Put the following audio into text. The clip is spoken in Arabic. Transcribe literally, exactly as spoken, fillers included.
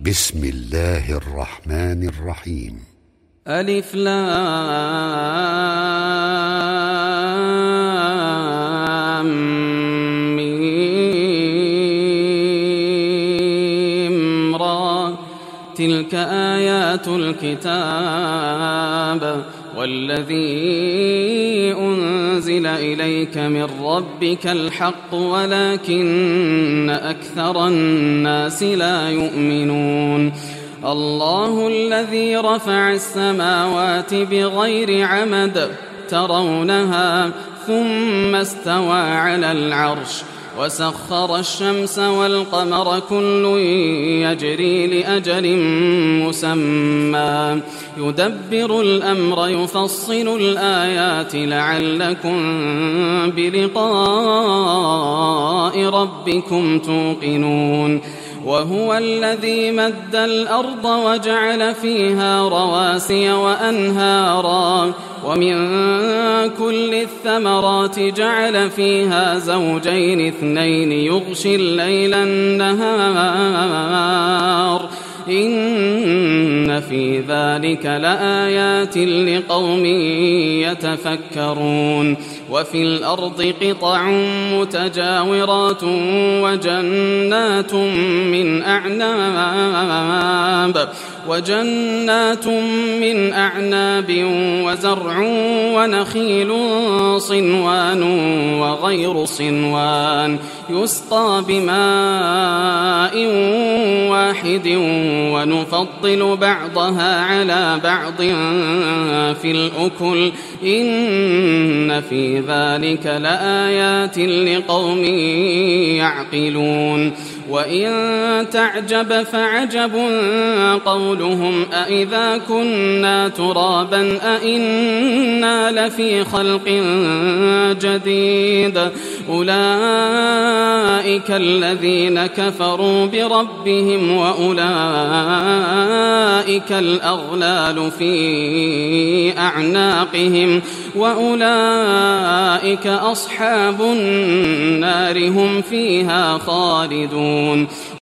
بسم الله الرحمن الرحيم. ألف لام ميم را، تلك آيات الكتاب والذي أنزل إليك من ربك الحق ولكن أكثر الناس لا يؤمنون. الله الذي رفع السماوات بغير عمد ترونها ثم استوى على العرش وسخر الشمس والقمر كل يجري لأجل مسمى يدبر الأمر يفصل الآيات لعلكم بلقاء ربكم توقنون. وهو الذي مد الأرض وجعل فيها رواسي وأنهارا ومن كل الثمرات جعل فيها زوجين اثنين يغشي الليل النهار إن في ذلك لآيات لقوم يتفكرون. وفي الأرض قطع متجاورات وجنات من أعناب وجنات من أعناب وزرع ونخيل صنوان وغير صنوان يسقى بماء واحد ونفضل بعضها على بعض في الأكل إن في ذلك لآيات لقوم يعقلون. وإن تعجب فعجب قولهم أإذا كنا ترابا أإنا لفي خلق جديد أولئك الذين كفروا بربهم وأولئك الأغلال في أعناقهم وأولئك أصحاب النار هم فيها خالدون.